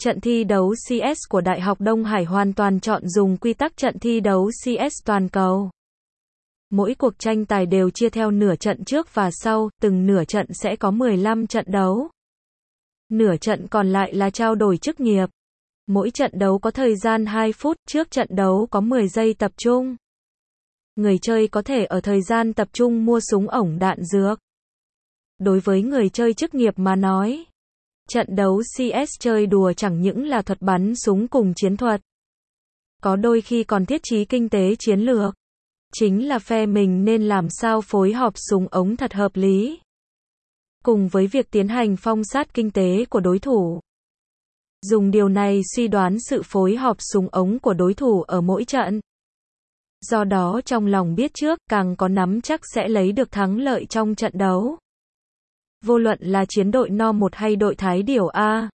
Trận thi đấu CS của Đại học Đông Hải hoàn toàn chọn dùng quy tắc trận thi đấu CS toàn cầu. Mỗi cuộc tranh tài đều chia theo nửa trận trước và sau, từng nửa trận sẽ có 15 trận đấu. Nửa trận còn lại là trao đổi chức nghiệp. Mỗi trận đấu có thời gian 2 phút, trước trận đấu có 10 giây tập trung. Người chơi có thể ở thời gian tập trung mua súng ổng đạn dược. Đối với người chơi chức nghiệp mà nói, trận đấu CS chơi đùa chẳng những là thuật bắn súng cùng chiến thuật. Có đôi khi còn thiết trí kinh tế chiến lược. Chính là phe mình nên làm sao phối hợp súng ống thật hợp lý. Cùng với việc tiến hành phong sát kinh tế của đối thủ. Dùng điều này suy đoán sự phối hợp súng ống của đối thủ ở mỗi trận. Do đó trong lòng biết trước, càng có nắm chắc sẽ lấy được thắng lợi trong trận đấu. Vô luận là chiến đội No 1 hay đội Thái Điểu A.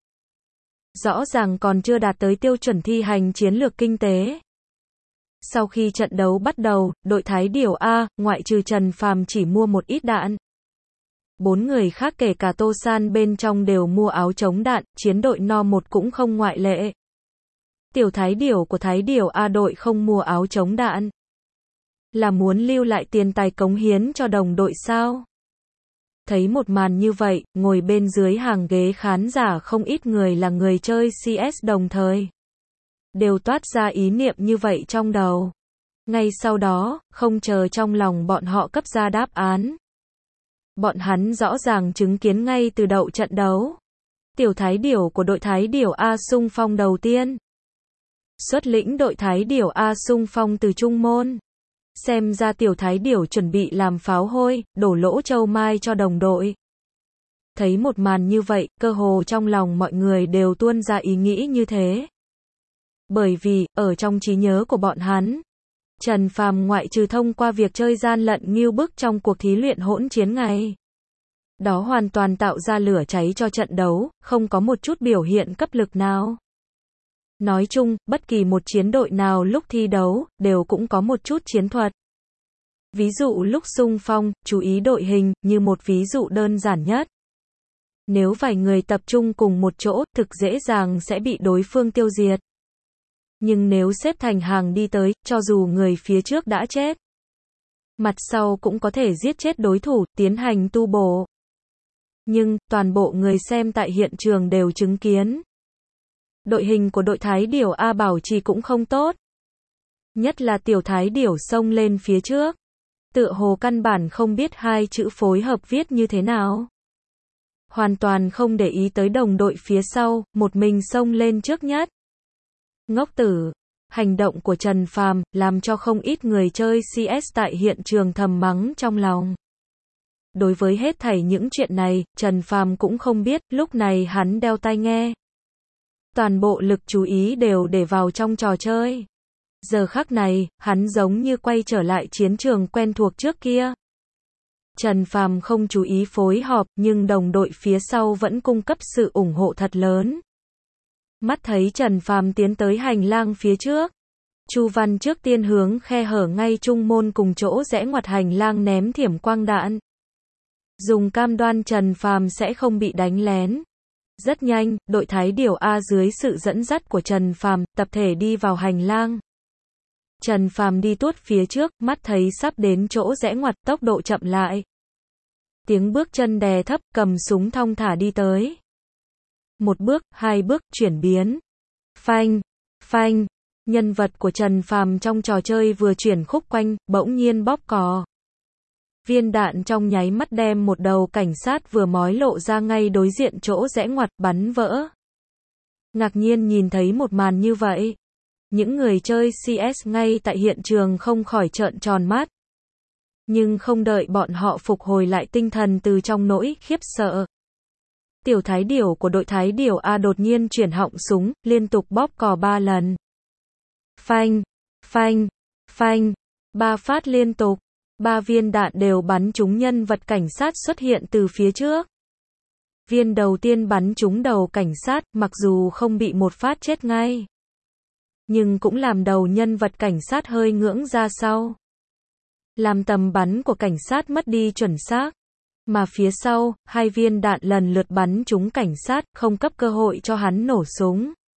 Rõ ràng còn chưa đạt tới tiêu chuẩn thi hành chiến lược kinh tế. Sau khi trận đấu bắt đầu, đội Thái Điểu A, ngoại trừ Trần Phàm chỉ mua một ít đạn. 4 người khác kể cả Tô San bên trong đều mua áo chống đạn, chiến đội No 1 cũng không ngoại lệ. Tiểu Thái Điểu của Thái Điểu A đội không mua áo chống đạn. Là muốn lưu lại tiền tài cống hiến cho đồng đội sao? Thấy một màn như vậy, ngồi bên dưới hàng ghế khán giả không ít người là người chơi CS đồng thời. Đều toát ra ý niệm như vậy trong đầu. Ngay sau đó, không chờ trong lòng bọn họ cấp ra đáp án. Bọn hắn rõ ràng chứng kiến ngay từ đầu trận đấu. Tiểu Thái Điểu của đội Thái Điểu A xung phong đầu tiên. Xuất lĩnh đội Thái Điểu A xung phong từ trung môn. Xem ra Tiểu Thái Điểu chuẩn bị làm pháo hôi, đổ lỗ châu mai cho đồng đội. Thấy một màn như vậy, cơ hồ trong lòng mọi người đều tuôn ra ý nghĩ như thế. Bởi vì, ở trong trí nhớ của bọn hắn, Trần Phàm ngoại trừ thông qua việc chơi gian lận nghêu bức trong cuộc thí luyện hỗn chiến ngày. Đó hoàn toàn tạo ra lửa cháy cho trận đấu, không có một chút biểu hiện cấp lực nào. Nói chung, bất kỳ một chiến đội nào lúc thi đấu, đều cũng có một chút chiến thuật. Ví dụ lúc xung phong, chú ý đội hình, như một ví dụ đơn giản nhất. Nếu vài người tập trung cùng một chỗ, thực dễ dàng sẽ bị đối phương tiêu diệt. Nhưng nếu xếp thành hàng đi tới, cho dù người phía trước đã chết, mặt sau cũng có thể giết chết đối thủ, tiến hành tu bổ. Nhưng, toàn bộ người xem tại hiện trường đều chứng kiến. Đội hình của đội Thái Điểu A bảo trì cũng không tốt. Nhất là Tiểu Thái Điểu xông lên phía trước. Tựa hồ căn bản không biết hai chữ phối hợp viết như thế nào. Hoàn toàn không để ý tới đồng đội phía sau, một mình xông lên trước nhất. Ngốc tử. Hành động của Trần Phàm làm cho không ít người chơi CS tại hiện trường thầm mắng trong lòng. Đối với hết thảy những chuyện này, Trần Phàm cũng không biết, lúc này hắn đeo tai nghe. Toàn bộ lực chú ý đều để vào trong trò chơi. Giờ khắc này, hắn giống như quay trở lại chiến trường quen thuộc trước kia. Trần Phàm không chú ý phối hợp, nhưng đồng đội phía sau vẫn cung cấp sự ủng hộ thật lớn. Mắt thấy Trần Phàm tiến tới hành lang phía trước. Chu Văn trước tiên hướng khe hở ngay trung môn cùng chỗ rẽ ngoặt hành lang ném thiểm quang đạn. Dùng cam đoan Trần Phàm sẽ không bị đánh lén. Rất nhanh, đội Thái Điểu A dưới sự dẫn dắt của Trần Phàm, tập thể đi vào hành lang. Trần Phàm đi tuốt phía trước, mắt thấy sắp đến chỗ rẽ ngoặt, tốc độ chậm lại. Tiếng bước chân đè thấp, cầm súng thong thả đi tới. Một bước, hai bước, chuyển biến. Phanh, phanh. Nhân vật của Trần Phàm trong trò chơi vừa chuyển khúc quanh, bỗng nhiên bóp cò. Viên đạn trong nháy mắt đem một đầu cảnh sát vừa mói lộ ra ngay đối diện chỗ rẽ ngoặt, bắn vỡ. Ngạc nhiên nhìn thấy một màn như vậy. Những người chơi CS ngay tại hiện trường không khỏi trợn tròn mắt. Nhưng không đợi bọn họ phục hồi lại tinh thần từ trong nỗi khiếp sợ. Tiểu Thái Điểu của đội Thái Điểu A đột nhiên chuyển họng súng, liên tục bóp cò 3 lần. Phanh, phanh, phanh, 3 phát liên tục. 3 viên đạn đều bắn trúng nhân vật cảnh sát xuất hiện từ phía trước. Viên đầu tiên bắn trúng đầu cảnh sát, mặc dù không bị một phát chết ngay, nhưng cũng làm đầu nhân vật cảnh sát hơi ngưỡng ra sau. Làm tầm bắn của cảnh sát mất đi chuẩn xác. Mà phía sau, 2 viên đạn lần lượt bắn trúng cảnh sát, không cấp cơ hội cho hắn nổ súng.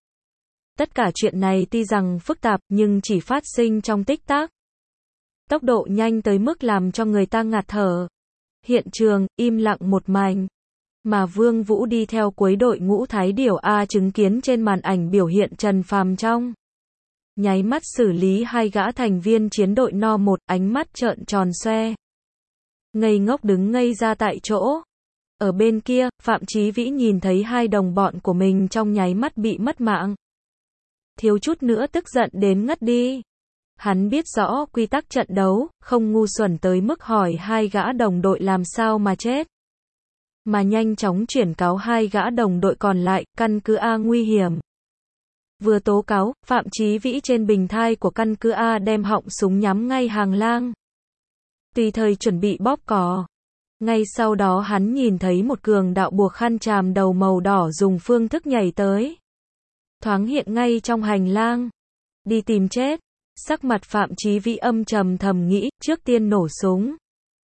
Tất cả chuyện này tuy rằng phức tạp nhưng chỉ phát sinh trong tích tắc. Tốc độ nhanh tới mức làm cho người ta ngạt thở. Hiện trường, im lặng một mảnh. Mà Vương Vũ đi theo cuối đội ngũ Thái Điểu A chứng kiến trên màn ảnh biểu hiện Trần Phàm trong nháy mắt xử lý hai gã thành viên chiến đội No 1, ánh mắt trợn tròn xoe. Ngây ngốc đứng ngây ra tại chỗ. Ở bên kia, Phạm Chí Vĩ nhìn thấy hai đồng bọn của mình trong nháy mắt bị mất mạng. Thiếu chút nữa tức giận đến ngất đi. Hắn biết rõ quy tắc trận đấu, không ngu xuẩn tới mức hỏi hai gã đồng đội làm sao mà chết. Mà nhanh chóng chuyển cáo hai gã đồng đội còn lại, căn cứ A nguy hiểm. Vừa tố cáo, Phạm Chí Vĩ trên bình thai của căn cứ A đem họng súng nhắm ngay hàng lang. Tùy thời chuẩn bị bóp cò. Ngay sau đó hắn nhìn thấy một cường đạo buộc khăn tràm đầu màu đỏ dùng phương thức nhảy tới. Thoáng hiện ngay trong hành lang. Đi tìm chết. Sắc mặt Phạm Chí Vĩ âm trầm thầm nghĩ, trước tiên nổ súng.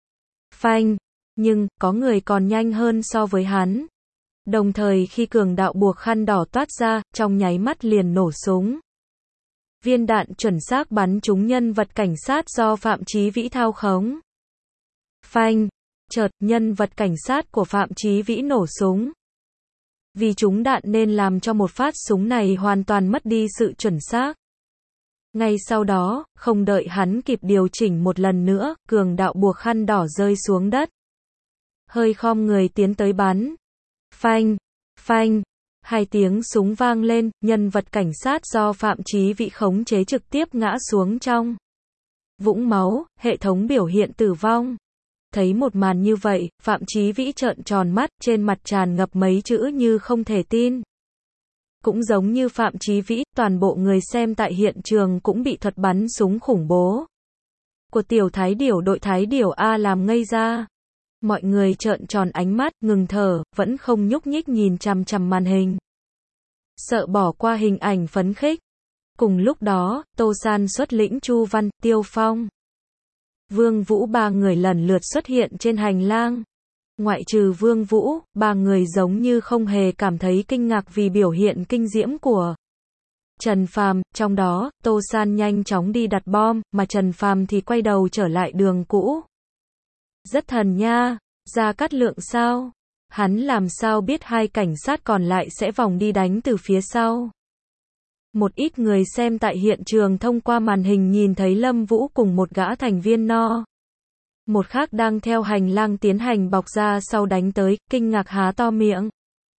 Phanh. Nhưng, có người còn nhanh hơn so với hắn. Đồng thời khi cường đạo buộc khăn đỏ toát ra, trong nháy mắt liền nổ súng. Viên đạn chuẩn xác bắn trúng nhân vật cảnh sát do Phạm Chí Vĩ thao khống. Phanh. Chợt, nhân vật cảnh sát của Phạm Chí Vĩ nổ súng. Vì trúng đạn nên làm cho một phát súng này hoàn toàn mất đi sự chuẩn xác. Ngay sau đó, không đợi hắn kịp điều chỉnh một lần nữa, cường đạo buộc khăn đỏ rơi xuống đất. Hơi khom người tiến tới bắn. Phanh, phanh, hai tiếng súng vang lên, nhân vật cảnh sát do Phạm Chí Vĩ khống chế trực tiếp ngã xuống trong vũng máu, hệ thống biểu hiện tử vong. Thấy một màn như vậy, Phạm Chí Vĩ trợn tròn mắt, trên mặt tràn ngập mấy chữ như không thể tin. Cũng giống như Phạm Chí Vĩ, toàn bộ người xem tại hiện trường cũng bị thuật bắn súng khủng bố của tiểu Thái Điểu đội Thái Điểu A làm ngây ra. Mọi người trợn tròn ánh mắt, ngừng thở, vẫn không nhúc nhích nhìn chằm chằm màn hình. Sợ bỏ qua hình ảnh phấn khích. Cùng lúc đó, Tô San xuất lĩnh Chu Văn, Tiêu Phong, Vương Vũ ba người lần lượt xuất hiện trên hành lang. Ngoại trừ Vương Vũ, ba người giống như không hề cảm thấy kinh ngạc vì biểu hiện kinh diễm của Trần Phàm, trong đó, Tô San nhanh chóng đi đặt bom, mà Trần Phàm thì quay đầu trở lại đường cũ. Rất thần nha, Gia Cát Lượng sao? Hắn làm sao biết hai cảnh sát còn lại sẽ vòng đi đánh từ phía sau? Một ít người xem tại hiện trường thông qua màn hình nhìn thấy Lâm Vũ cùng một gã thành viên No. Một khác đang theo hành lang tiến hành bọc ra sau đánh tới, kinh ngạc há to miệng.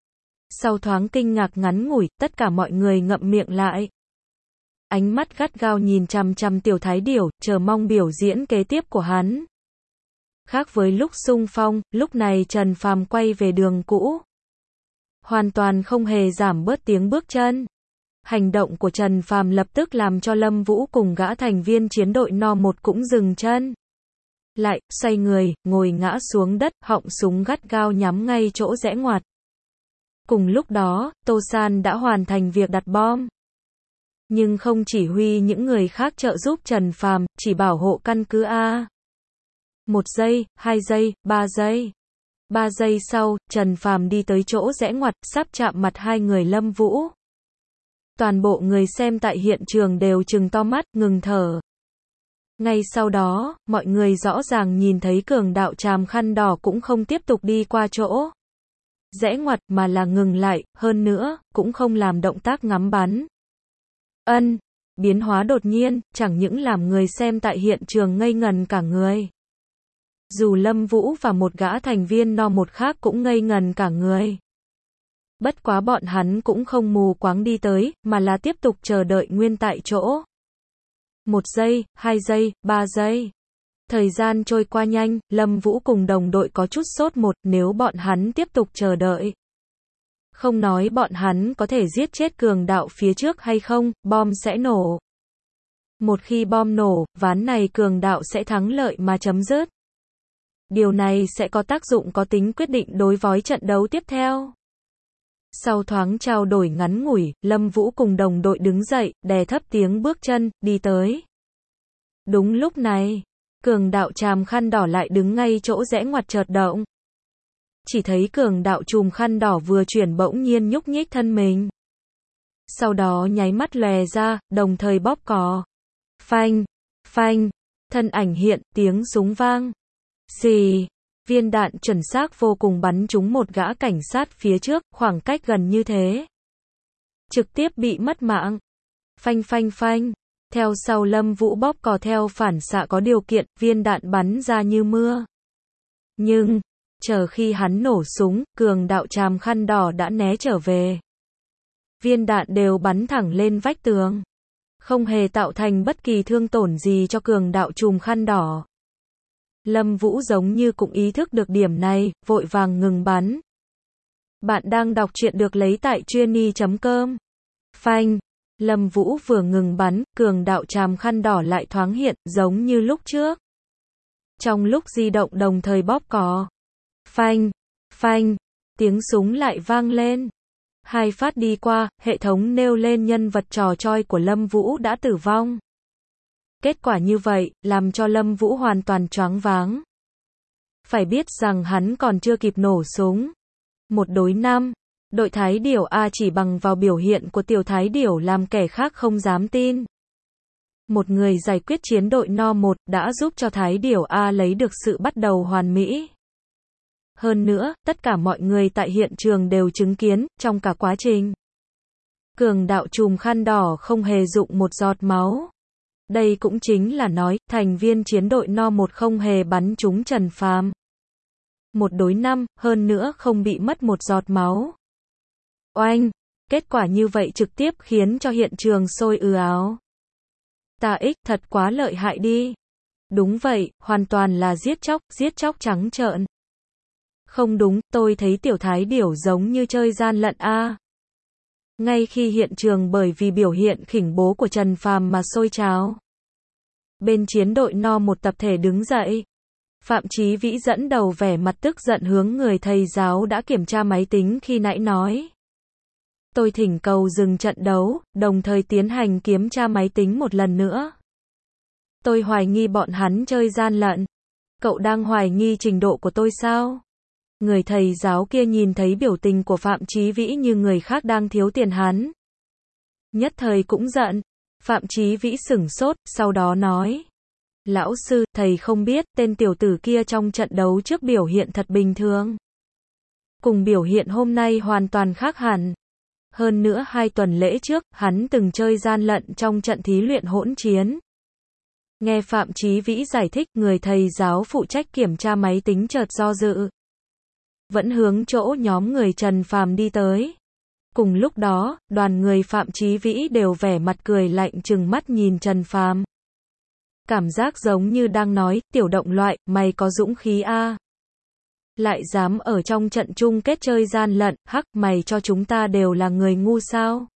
Sau thoáng kinh ngạc ngắn ngủi, tất cả mọi người ngậm miệng lại. Ánh mắt gắt gao nhìn chằm chằm tiểu Thái Điểu, chờ mong biểu diễn kế tiếp của hắn. Khác với lúc xung phong, lúc này Trần Phàm quay về đường cũ. Hoàn toàn không hề giảm bớt tiếng bước chân. Hành động của Trần Phàm lập tức làm cho Lâm Vũ cùng gã thành viên chiến đội No 1 cũng dừng chân. Lại, xoay người, ngồi ngã xuống đất, họng súng gắt gao nhắm ngay chỗ rẽ ngoặt. Cùng lúc đó, Tô San đã hoàn thành việc đặt bom. Nhưng không chỉ huy những người khác trợ giúp Trần Phàm, chỉ bảo hộ căn cứ A. 1 giây, 2 giây, 3 giây. 3 giây sau, Trần Phàm đi tới chỗ rẽ ngoặt, sắp chạm mặt hai người Lâm Vũ. Toàn bộ người xem tại hiện trường đều trừng to mắt, ngừng thở. Ngay sau đó, mọi người rõ ràng nhìn thấy cường đạo tràm khăn đỏ cũng không tiếp tục đi qua chỗ rẽ ngoặt mà là ngừng lại, hơn nữa, cũng không làm động tác ngắm bắn. Biến hóa đột nhiên, chẳng những làm người xem tại hiện trường ngây ngần cả người. Dù Lâm Vũ và một gã thành viên No 1 khác cũng ngây ngần cả người. Bất quá bọn hắn cũng không mù quáng đi tới, mà là tiếp tục chờ đợi nguyên tại chỗ. 1 giây, 2 giây, 3 giây. Thời gian trôi qua nhanh, Lâm Vũ cùng đồng đội có chút sốt nếu bọn hắn tiếp tục chờ đợi. Không nói bọn hắn có thể giết chết cường đạo phía trước hay không, bom sẽ nổ. Một khi bom nổ, ván này cường đạo sẽ thắng lợi mà chấm dứt. Điều này sẽ có tác dụng có tính quyết định đối với trận đấu tiếp theo. Sau thoáng trao đổi ngắn ngủi, Lâm Vũ cùng đồng đội đứng dậy, đè thấp tiếng bước chân, đi tới. Đúng lúc này, cường đạo tràm khăn đỏ lại đứng ngay chỗ rẽ ngoặt chợt động. Chỉ thấy cường đạo trùm khăn đỏ vừa chuyển bỗng nhiên nhúc nhích thân mình. sau đó nháy mắt lòe ra, đồng thời bóp cò. Phanh, phanh, thân ảnh hiện, tiếng súng vang. Xì, viên đạn chuẩn xác vô cùng bắn trúng một gã cảnh sát phía trước, khoảng cách gần như thế. Trực tiếp bị mất mạng. Phanh phanh phanh. Theo sau Lâm Vũ bóp cò theo phản xạ có điều kiện, viên đạn bắn ra như mưa. Nhưng, chờ khi hắn nổ súng, Cường Đạo tràm khăn đỏ đã né trở về. Viên đạn đều bắn thẳng lên vách tường. Không hề tạo thành bất kỳ thương tổn gì cho Cường Đạo trùm khăn đỏ. Lâm Vũ giống như cũng ý thức được điểm này, vội vàng ngừng bắn. Bạn đang đọc truyện được lấy tại truyenee.com. Phanh. Lâm Vũ vừa ngừng bắn, Cường Đạo tràm khăn đỏ lại thoáng hiện, giống như lúc trước. Trong lúc di động đồng thời bóp cò. Phanh, phanh, tiếng súng lại vang lên. 2 phát đi qua, hệ thống nêu lên nhân vật trò choi của Lâm Vũ đã tử vong. Kết quả như vậy, làm cho Lâm Vũ hoàn toàn choáng váng. Phải biết rằng hắn còn chưa kịp nổ súng. 1 đối 5, đội Thái Điểu A chỉ bằng vào biểu hiện của tiểu Thái Điểu làm kẻ khác không dám tin. Một người giải quyết chiến đội No 1 đã giúp cho Thái Điểu A lấy được sự bắt đầu hoàn mỹ. Hơn nữa, tất cả mọi người tại hiện trường đều chứng kiến, trong cả quá trình. Cường Đạo trùm khăn đỏ không hề dụng một giọt máu. Đây cũng chính là nói, thành viên chiến đội No 1 không hề bắn trúng Trần Phàm. 1 đối 5, hơn nữa không bị mất một giọt máu. Oanh! Kết quả như vậy trực tiếp khiến cho hiện trường sôi ào. Ta thật quá lợi hại đi. Đúng vậy, hoàn toàn là giết chóc trắng trợn. Không đúng, tôi thấy tiểu Thái Điểu giống như chơi gian lận a. Ngay khi hiện trường bởi vì biểu hiện khủng bố của Trần Phàm mà sôi trào. Bên chiến đội No 1 tập thể đứng dậy. Phạm Chí Vĩ dẫn đầu vẻ mặt tức giận hướng người thầy giáo đã kiểm tra máy tính khi nãy nói. Tôi thỉnh cầu dừng trận đấu, đồng thời tiến hành kiểm tra máy tính một lần nữa. Tôi hoài nghi bọn hắn chơi gian lận. Cậu đang hoài nghi trình độ của tôi sao? Người thầy giáo kia nhìn thấy biểu tình của Phạm Chí Vĩ như người khác đang thiếu tiền hắn. Nhất thời cũng giận. Phạm Chí Vĩ sửng sốt, sau đó nói. Lão sư, thầy không biết, tên tiểu tử kia trong trận đấu trước biểu hiện thật bình thường. Cùng biểu hiện hôm nay hoàn toàn khác hẳn. Hơn nữa 2 tuần lễ trước, hắn từng chơi gian lận trong trận thí luyện hỗn chiến. Nghe Phạm Chí Vĩ giải thích, người thầy giáo phụ trách kiểm tra máy tính chợt do dự. Vẫn hướng chỗ nhóm người Trần Phàm đi tới. Cùng lúc đó, đoàn người Phạm Chí Vĩ đều vẻ mặt cười lạnh trừng mắt nhìn Trần Phàm. Cảm giác giống như đang nói, tiểu động loại, mày có dũng khí a. Lại dám ở trong trận chung kết chơi gian lận, hắc, mày cho chúng ta đều là người ngu sao?